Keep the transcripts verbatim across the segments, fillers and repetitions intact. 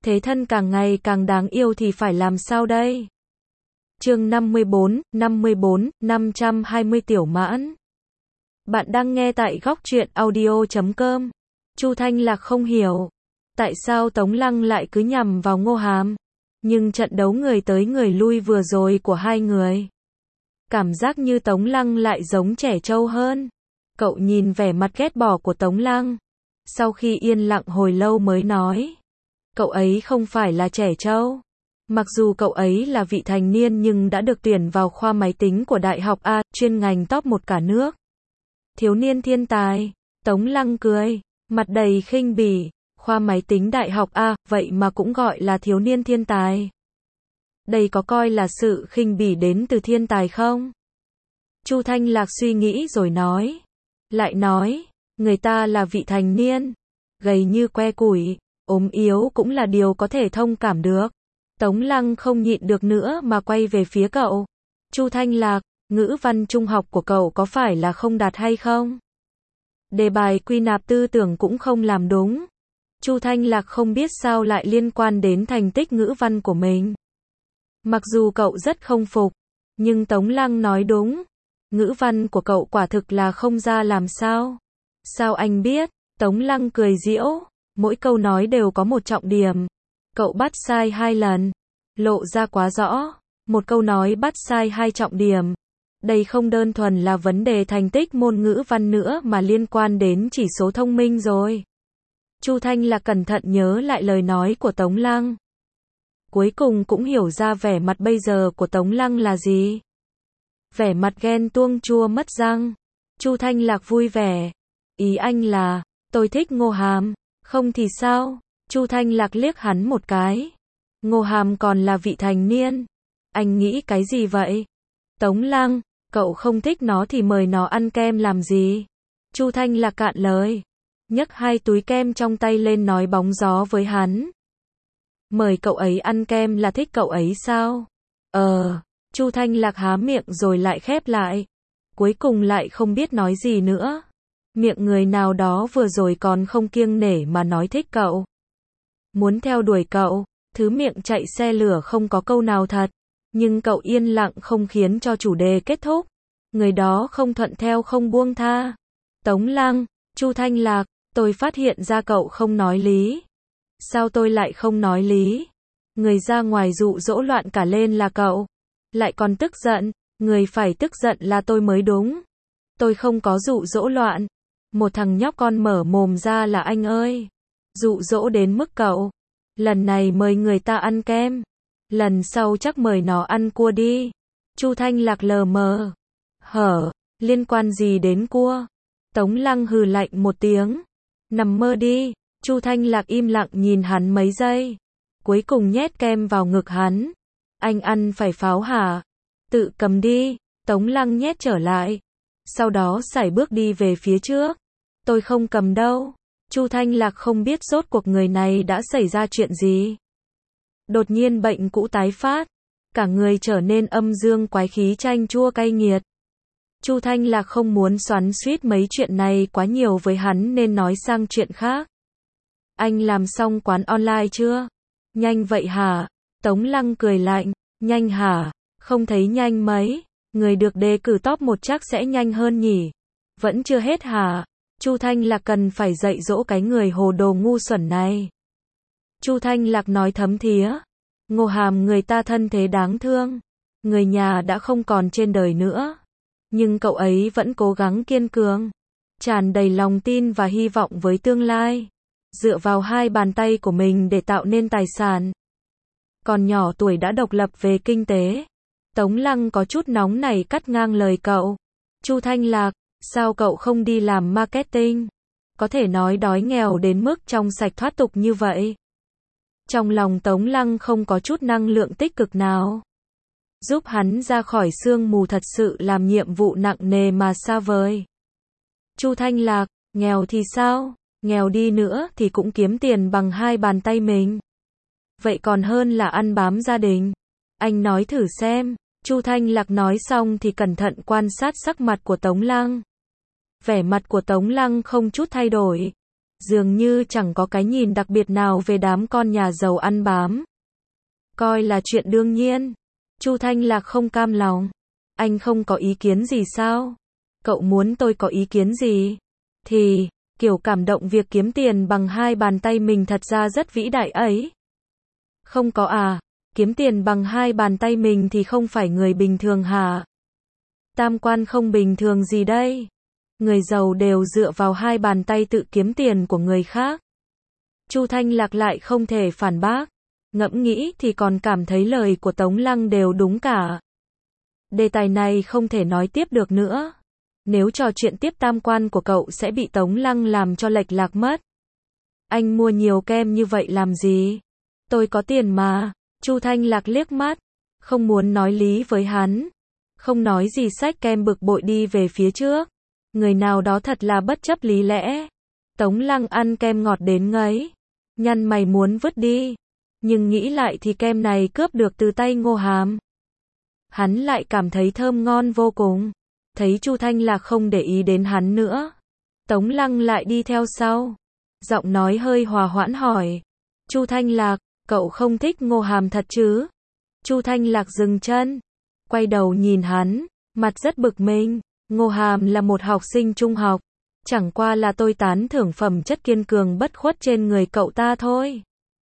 thế thân càng ngày càng đáng yêu thì phải làm sao đây? Chương năm mươi bốn, năm mươi bốn, năm trăm hai mươi tiểu mãn. Bạn đang nghe tại góc truyện audio chấm com. Chu Thanh Lạc không hiểu, tại sao Tống Lăng lại cứ nhằm vào Ngô Hàm, nhưng trận đấu người tới người lui vừa rồi của hai người, cảm giác như Tống Lăng lại giống trẻ trâu hơn. Cậu nhìn vẻ mặt ghét bỏ của Tống Lăng, sau khi yên lặng hồi lâu mới nói, cậu ấy không phải là trẻ trâu. Mặc dù cậu ấy là vị thành niên nhưng đã được tuyển vào khoa máy tính của Đại học A, chuyên ngành top một cả nước. Thiếu niên thiên tài. Tống Lăng cười, mặt đầy khinh bỉ, khoa máy tính Đại học A, vậy mà cũng gọi là thiếu niên thiên tài. Đây có coi là sự khinh bỉ đến từ thiên tài không? Chu Thanh Lạc suy nghĩ rồi nói, lại nói, người ta là vị thành niên, gầy như que củi, ốm yếu cũng là điều có thể thông cảm được. Tống Lăng không nhịn được nữa mà quay về phía cậu. Chu Thanh Lạc, ngữ văn trung học của cậu có phải là không đạt hay không? Đề bài quy nạp tư tưởng cũng không làm đúng. Chu Thanh Lạc không biết sao lại liên quan đến thành tích ngữ văn của mình. Mặc dù cậu rất không phục, nhưng Tống Lăng nói đúng. Ngữ văn của cậu quả thực là không ra làm sao. Sao anh biết? Tống Lăng cười giễu, mỗi câu nói đều có một trọng điểm. Cậu bắt sai hai lần, lộ ra quá rõ. Một câu nói bắt sai hai trọng điểm. Đây không đơn thuần là vấn đề thành tích môn ngữ văn nữa mà liên quan đến chỉ số thông minh rồi. Chu Thanh Lạc cẩn thận nhớ lại lời nói của Tống Lăng. Cuối cùng cũng hiểu ra vẻ mặt bây giờ của Tống Lăng là gì. Vẻ mặt ghen tuông chua mất răng. Chu Thanh Lạc vui vẻ. Ý anh là, tôi thích Ngô Hàm, không thì sao? Chu Thanh Lạc liếc hắn một cái. Ngô Hàm còn là vị thành niên. Anh nghĩ cái gì vậy? Tống Lăng, cậu không thích nó thì mời nó ăn kem làm gì? Chu Thanh Lạc cạn lời, nhấc hai túi kem trong tay lên nói bóng gió với hắn. Mời cậu ấy ăn kem là thích cậu ấy sao? Ờ, Chu Thanh Lạc há miệng rồi lại khép lại. Cuối cùng lại không biết nói gì nữa. Miệng người nào đó vừa rồi còn không kiêng nể mà nói thích cậu. Muốn theo đuổi cậu, thứ miệng chạy xe lửa không có câu nào thật. Nhưng cậu yên lặng không khiến cho chủ đề kết thúc. Người đó không thuận theo không buông tha. Tống Lăng, Chu Thanh Lạc, tôi phát hiện ra cậu không nói lý. Sao tôi lại không nói lý? Người ra ngoài dụ dỗ loạn cả lên là cậu. Lại còn tức giận, người phải tức giận là tôi mới đúng. Tôi không có dụ dỗ loạn. Một thằng nhóc con mở mồm ra là anh ơi. Dụ dỗ đến mức cậu. Lần này mời người ta ăn kem. Lần sau chắc mời nó ăn cua đi. Chu Thanh Lạc lờ mờ. Hở, liên quan gì đến cua? Tống Lăng hừ lạnh một tiếng. Nằm mơ đi. Chu Thanh Lạc im lặng nhìn hắn mấy giây. Cuối cùng nhét kem vào ngực hắn. Anh ăn phải pháo hả? Tự cầm đi. Tống Lăng nhét trở lại. Sau đó sải bước đi về phía trước. Tôi không cầm đâu. Chu Thanh Lạc không biết rốt cuộc người này đã xảy ra chuyện gì. Đột nhiên bệnh cũ tái phát, cả người trở nên âm dương quái khí chanh chua cay nghiệt. Chu Thanh Lạc không muốn xoắn xuýt mấy chuyện này quá nhiều với hắn nên nói sang chuyện khác. Anh làm xong quán online chưa? Nhanh vậy hả? Tống Lăng cười lạnh, nhanh hả? Không thấy nhanh mấy, người được đề cử top một chắc sẽ nhanh hơn nhỉ? Vẫn chưa hết hả? Chu Thanh Lạc cần phải dạy dỗ cái người hồ đồ ngu xuẩn này. Chu Thanh Lạc nói thấm thía. Ngô Hàm người ta thân thế đáng thương. Người nhà đã không còn trên đời nữa. Nhưng cậu ấy vẫn cố gắng kiên cường. Tràn đầy lòng tin và hy vọng với tương lai. Dựa vào hai bàn tay của mình để tạo nên tài sản. Còn nhỏ tuổi đã độc lập về kinh tế. Tống Lăng có chút nóng nảy cắt ngang lời cậu. Chu Thanh Lạc, sao cậu không đi làm marketing? Có thể nói đói nghèo đến mức trong sạch thoát tục như vậy. Trong lòng Tống Lăng không có chút năng lượng tích cực nào. Giúp hắn ra khỏi sương mù thật sự làm nhiệm vụ nặng nề mà xa vời. Chu Thanh Lạc, nghèo thì sao? Nghèo đi nữa thì cũng kiếm tiền bằng hai bàn tay mình. Vậy còn hơn là ăn bám gia đình. Anh nói thử xem. Chu Thanh Lạc nói xong thì cẩn thận quan sát sắc mặt của Tống Lăng. Vẻ mặt của Tống Lăng không chút thay đổi. Dường như chẳng có cái nhìn đặc biệt nào về đám con nhà giàu ăn bám. Coi là chuyện đương nhiên. Chu Thanh Lạc không cam lòng. Anh không có ý kiến gì sao? Cậu muốn tôi có ý kiến gì? Thì, kiểu cảm động việc kiếm tiền bằng hai bàn tay mình thật ra rất vĩ đại ấy. Không có à, kiếm tiền bằng hai bàn tay mình thì không phải người bình thường hả? Tam quan không bình thường gì đây? Người giàu đều dựa vào hai bàn tay tự kiếm tiền của người khác. Chu Thanh Lạc lại không thể phản bác. Ngẫm nghĩ thì còn cảm thấy lời của Tống Lăng đều đúng cả. Đề tài này không thể nói tiếp được nữa. Nếu trò chuyện tiếp tam quan của cậu sẽ bị Tống Lăng làm cho lệch lạc mất. Anh mua nhiều kem như vậy làm gì? Tôi có tiền mà. Chu Thanh Lạc liếc mắt. Không muốn nói lý với hắn. Không nói gì xách kem bực bội đi về phía trước. Người nào đó thật là bất chấp lý lẽ. Tống Lăng ăn kem ngọt đến ngấy. Nhăn mày muốn vứt đi. Nhưng nghĩ lại thì kem này cướp được từ tay Ngô Hàm. Hắn lại cảm thấy thơm ngon vô cùng. Thấy Chu Thanh Lạc không để ý đến hắn nữa. Tống Lăng lại đi theo sau. Giọng nói hơi hòa hoãn hỏi. Chu Thanh Lạc, cậu không thích Ngô Hàm thật chứ? Chu Thanh Lạc dừng chân. Quay đầu nhìn hắn. Mặt rất bực mình. Ngô Hàm là một học sinh trung học. Chẳng qua là tôi tán thưởng phẩm chất kiên cường bất khuất trên người cậu ta thôi.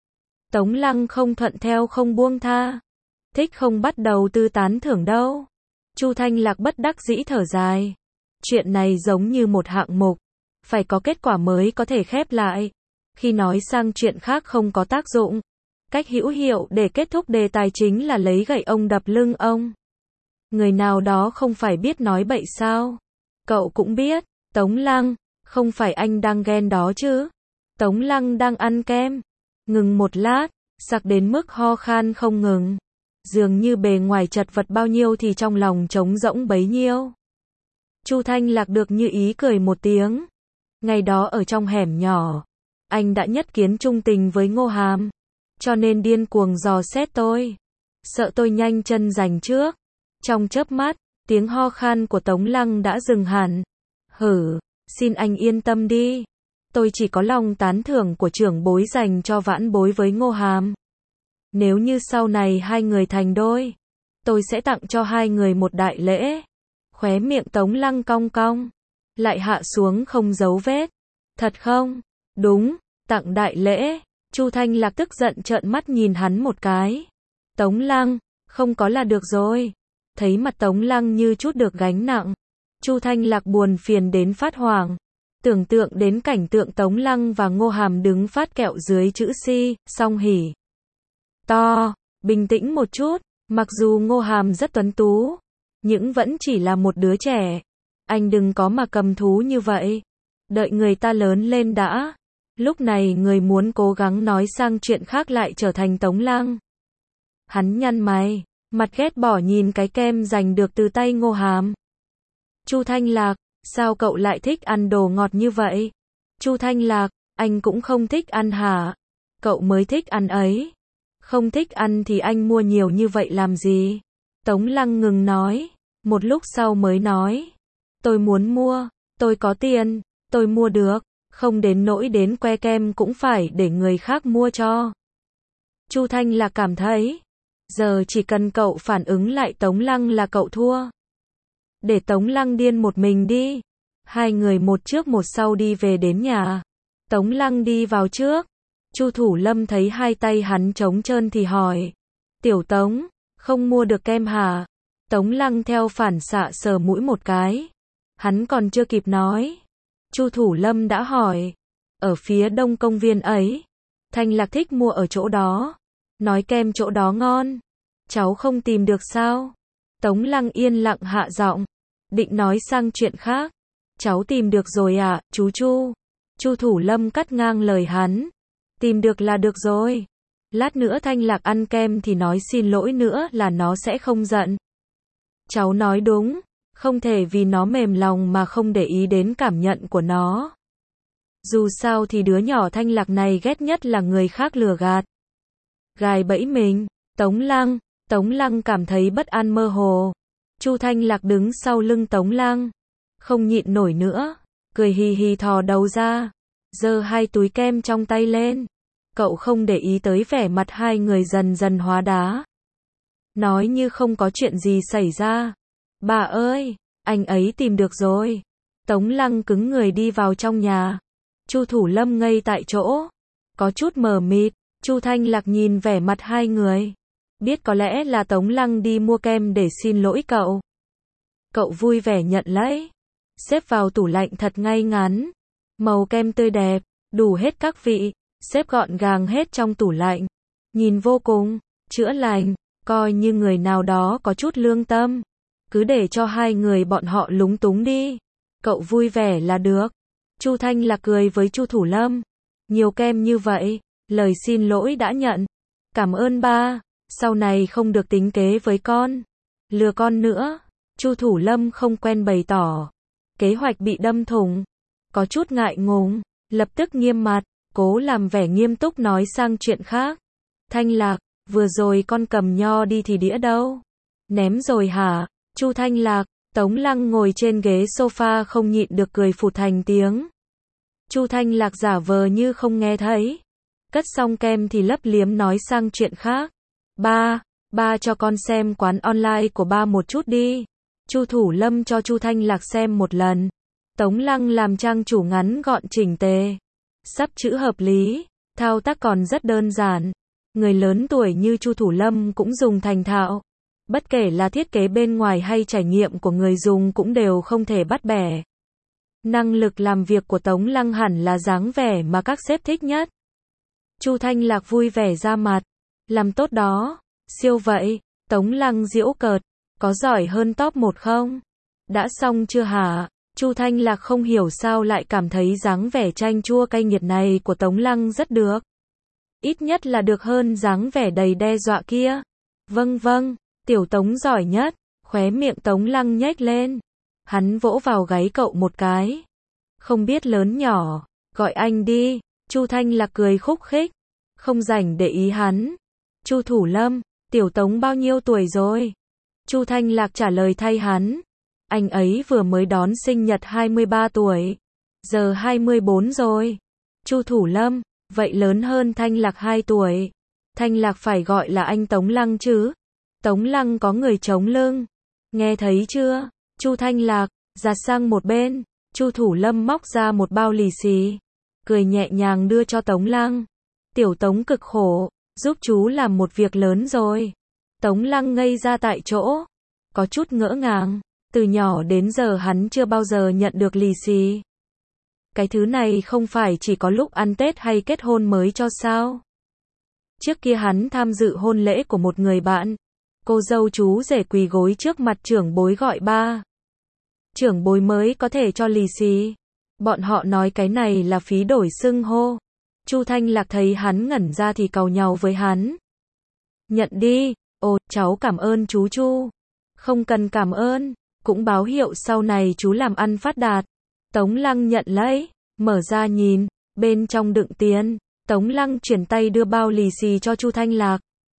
Tống Lăng không thuận theo không buông tha. Thích không bắt đầu tư tán thưởng đâu. Chu Thanh Lạc bất đắc dĩ thở dài. Chuyện này giống như một hạng mục. Phải có kết quả mới có thể khép lại. Khi nói sang chuyện khác không có tác dụng. Cách hữu hiệu để kết thúc đề tài chính là lấy gậy ông đập lưng ông. Người nào đó không phải biết nói bậy sao? Cậu cũng biết. Tống Lăng, không phải anh đang ghen đó chứ? Tống Lăng đang ăn kem. Ngừng một lát, sặc đến mức ho khan không ngừng. Dường như bề ngoài chật vật bao nhiêu thì trong lòng trống rỗng bấy nhiêu. Chu Thanh Lạc được như ý cười một tiếng. Ngày đó ở trong hẻm nhỏ, anh đã nhất kiến trung tình với Ngô Hàm, cho nên điên cuồng dò xét tôi. Sợ tôi nhanh chân giành trước. Trong chớp mắt, tiếng ho khan của Tống Lăng đã dừng hẳn. Hử, xin anh yên tâm đi. Tôi chỉ có lòng tán thưởng của trưởng bối dành cho vãn bối với Ngô Hàm. Nếu như sau này hai người thành đôi, tôi sẽ tặng cho hai người một đại lễ. Khóe miệng Tống Lăng cong cong, lại hạ xuống không dấu vết. Thật không? Đúng, tặng đại lễ. Chu Thanh Lạc tức giận trợn mắt nhìn hắn một cái. Tống Lăng, không có là được rồi. Thấy mặt Tống Lăng như chút được gánh nặng. Chu Thanh Lạc buồn phiền đến phát hoảng. Tưởng tượng đến cảnh tượng Tống Lăng và Ngô Hàm đứng phát kẹo dưới chữ si, song hỉ. To, bình tĩnh một chút, mặc dù Ngô Hàm rất tuấn tú, nhưng vẫn chỉ là một đứa trẻ. Anh đừng có mà cầm thú như vậy. Đợi người ta lớn lên đã. Lúc này người muốn cố gắng nói sang chuyện khác lại trở thành Tống Lăng. Hắn nhăn mày, mặt ghét bỏ nhìn cái kem giành được từ tay Ngô Hàm. Chu Thanh Lạc, sao cậu lại thích ăn đồ ngọt như vậy? Chu Thanh Lạc, anh cũng không thích ăn hả? Cậu mới thích ăn ấy. Không thích ăn thì anh mua nhiều như vậy làm gì? Tống Lăng ngừng nói, một lúc sau mới nói. Tôi muốn mua, tôi có tiền, tôi mua được, không đến nỗi đến que kem cũng phải để người khác mua cho. Chu Thanh Lạc cảm thấy, giờ chỉ cần cậu phản ứng lại Tống Lăng là cậu thua. Để Tống Lăng điên một mình đi. Hai người một trước một sau đi về đến nhà. Tống Lăng đi vào trước. Chu Thủ Lâm thấy hai tay hắn trống trơn thì hỏi. Tiểu Tống, không mua được kem hả? Tống Lăng theo phản xạ sờ mũi một cái. Hắn còn chưa kịp nói. Chu Thủ Lâm đã hỏi. Ở phía đông công viên ấy. Thanh Lạc thích mua ở chỗ đó. Nói kem chỗ đó ngon. Cháu không tìm được sao? Tống Lăng yên lặng hạ giọng. Định nói sang chuyện khác. Cháu tìm được rồi à, chú Chu? Chu Thủ Lâm cắt ngang lời hắn. Tìm được là được rồi. Lát nữa Thanh Lạc ăn kem thì nói xin lỗi nữa là nó sẽ không giận. Cháu nói đúng. Không thể vì nó mềm lòng mà không để ý đến cảm nhận của nó. Dù sao thì đứa nhỏ Thanh Lạc này ghét nhất là người khác lừa gạt. Gài bẫy mình. Tống Lăng. Tống Lăng cảm thấy bất an mơ hồ. Chu Thanh Lạc đứng sau lưng Tống Lăng. Không nhịn nổi nữa. Cười hì hì thò đầu ra. giơ hai túi kem trong tay lên. Cậu không để ý tới vẻ mặt hai người dần dần hóa đá. Nói như không có chuyện gì xảy ra. Bà ơi, anh ấy tìm được rồi. Tống Lăng cứng người đi vào trong nhà. Chu Thủ Lâm ngây tại chỗ. Có chút mờ mịt, Chu Thanh Lạc nhìn vẻ mặt hai người. Biết có lẽ là Tống Lăng đi mua kem để xin lỗi cậu. Cậu vui vẻ nhận lấy. Xếp vào tủ lạnh thật ngay ngắn. Màu kem tươi đẹp, đủ hết các vị. Xếp gọn gàng hết trong tủ lạnh. Nhìn vô cùng chữa lành, coi như người nào đó có chút lương tâm. Cứ để cho hai người bọn họ lúng túng đi. Cậu vui vẻ là được. Chu Thanh Lạc cười với Chu Thủ Lâm. Nhiều kem như vậy, lời xin lỗi đã nhận. Cảm ơn ba, sau này không được tính kế với con. Lừa con nữa. Chu Thủ Lâm không quen bày tỏ. Kế hoạch bị đâm thủng. Có chút ngại ngùng, lập tức nghiêm mặt, cố làm vẻ nghiêm túc nói sang chuyện khác. Thanh Lạc, vừa rồi con cầm nho đi thì đĩa đâu? Ném rồi hả? Chu Thanh Lạc, Tống Lăng ngồi trên ghế sofa không nhịn được cười phụt thành tiếng. Chu Thanh Lạc giả vờ như không nghe thấy. Cất xong kem thì lấp liếm nói sang chuyện khác. Ba, ba cho con xem quán online của ba một chút đi. Chu Thủ Lâm cho Chu Thanh Lạc xem một lần. Tống Lăng làm trang chủ ngắn gọn chỉnh tề. Sắp chữ hợp lý, thao tác còn rất đơn giản. Người lớn tuổi như Chu Thủ Lâm cũng dùng thành thạo. Bất kể là thiết kế bên ngoài hay trải nghiệm của người dùng cũng đều không thể bắt bẻ. Năng lực làm việc của Tống Lăng hẳn là dáng vẻ mà các sếp thích nhất. Chu Thanh Lạc vui vẻ ra mặt. Làm tốt đó. Siêu vậy. Tống Lăng giễu cợt. Có giỏi hơn top một không? Đã xong chưa hả? Chu Thanh Lạc không hiểu sao lại cảm thấy dáng vẻ chanh chua cay nghiệt này của Tống Lăng rất được. Ít nhất là được hơn dáng vẻ đầy đe dọa kia. Vâng vâng, tiểu Tống giỏi nhất. Khóe miệng Tống Lăng nhếch lên. Hắn vỗ vào gáy cậu một cái. Không biết lớn nhỏ, gọi anh đi. Chu Thanh Lạc cười khúc khích. Không rảnh để ý hắn. Chu Thủ Lâm, tiểu Tống bao nhiêu tuổi rồi? Chu Thanh Lạc trả lời thay hắn. Anh ấy vừa mới đón sinh nhật hai mươi ba tuổi. Giờ hai mươi bốn rồi. Chu Thủ Lâm, vậy lớn hơn Thanh Lạc hai tuổi. Thanh Lạc phải gọi là anh Tống Lăng chứ. Tống Lăng có người chống lưng. Nghe thấy chưa? Chu Thanh Lạc, giặt sang một bên. Chu Thủ Lâm móc ra một bao lì xì. Cười nhẹ nhàng đưa cho Tống Lăng. Tiểu Tống cực khổ, giúp chú làm một việc lớn rồi. Tống Lăng ngây ra tại chỗ. Có chút ngỡ ngàng. Từ nhỏ đến giờ hắn chưa bao giờ nhận được lì xì. Cái thứ này không phải chỉ có lúc ăn Tết hay kết hôn mới cho sao? Trước kia hắn tham dự hôn lễ của một người bạn. Cô dâu chú rể quỳ gối trước mặt trưởng bối gọi ba. Trưởng bối mới có thể cho lì xì. Bọn họ nói cái này là phí đổi xưng hô. Chu Thanh Lạc thấy hắn ngẩn ra thì càu nhàu với hắn. Nhận đi. Ồ, cháu cảm ơn chú Chu. Không cần cảm ơn. Cũng báo hiệu sau này chú làm ăn phát đạt. Tống Lăng nhận lấy, mở ra nhìn, bên trong đựng tiền. Tống Lăng chuyển tay đưa bao lì xì cho Chu Thanh Lạc.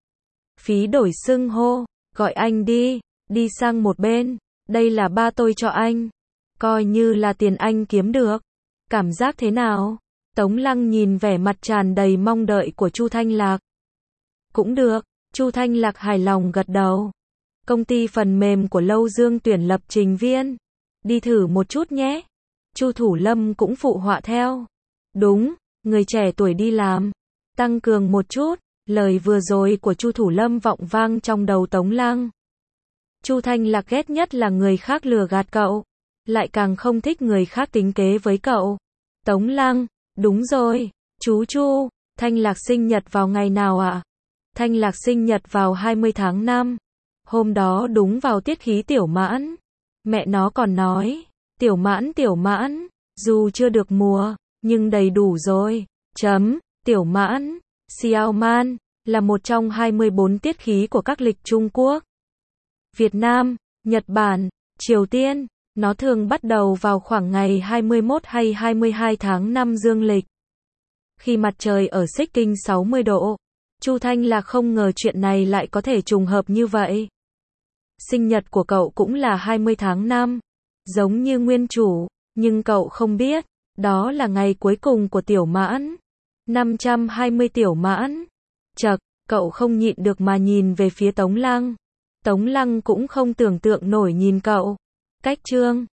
Phí đổi xưng hô, gọi anh đi, đi sang một bên. Đây là ba tôi cho anh. Coi như là tiền anh kiếm được. Cảm giác thế nào? Tống Lăng nhìn vẻ mặt tràn đầy mong đợi của Chu Thanh Lạc. Cũng được, Chu Thanh Lạc hài lòng gật đầu. Công ty phần mềm của Lâu Dương tuyển lập trình viên. Đi thử một chút nhé. Chu Thủ Lâm cũng phụ họa theo. Đúng, người trẻ tuổi đi làm. Tăng cường một chút. Lời vừa rồi của Chu Thủ Lâm vọng vang trong đầu Tống Lăng. Chu Thanh Lạc ghét nhất là người khác lừa gạt cậu. Lại càng không thích người khác tính kế với cậu. Tống Lăng, đúng rồi. Chú Chu, Thanh Lạc sinh nhật vào ngày nào ạ? À? Thanh Lạc sinh nhật vào hai mươi tháng năm. Hôm đó đúng vào tiết khí tiểu mãn. Mẹ nó còn nói, tiểu mãn tiểu mãn, dù chưa được mùa, nhưng đầy đủ rồi. Chấm, tiểu mãn, Xiao Man, là một trong hai mươi bốn tiết khí của các lịch Trung Quốc, Việt Nam, Nhật Bản, Triều Tiên. Nó thường bắt đầu vào khoảng ngày hai mươi mốt hay hai mươi hai tháng năm dương lịch. Khi mặt trời ở xích kinh sáu mươi độ. Chu Thanh Lạc không ngờ chuyện này lại có thể trùng hợp như vậy. Sinh nhật của cậu cũng là hai mươi tháng năm, giống như nguyên chủ, nhưng cậu không biết, Đó là ngày cuối cùng của Tiểu Mãn. năm trăm hai mươi Tiểu Mãn. Chậc, cậu không nhịn được mà nhìn về phía Tống Lăng. Tống Lăng cũng không tưởng tượng nổi nhìn cậu. Cách chương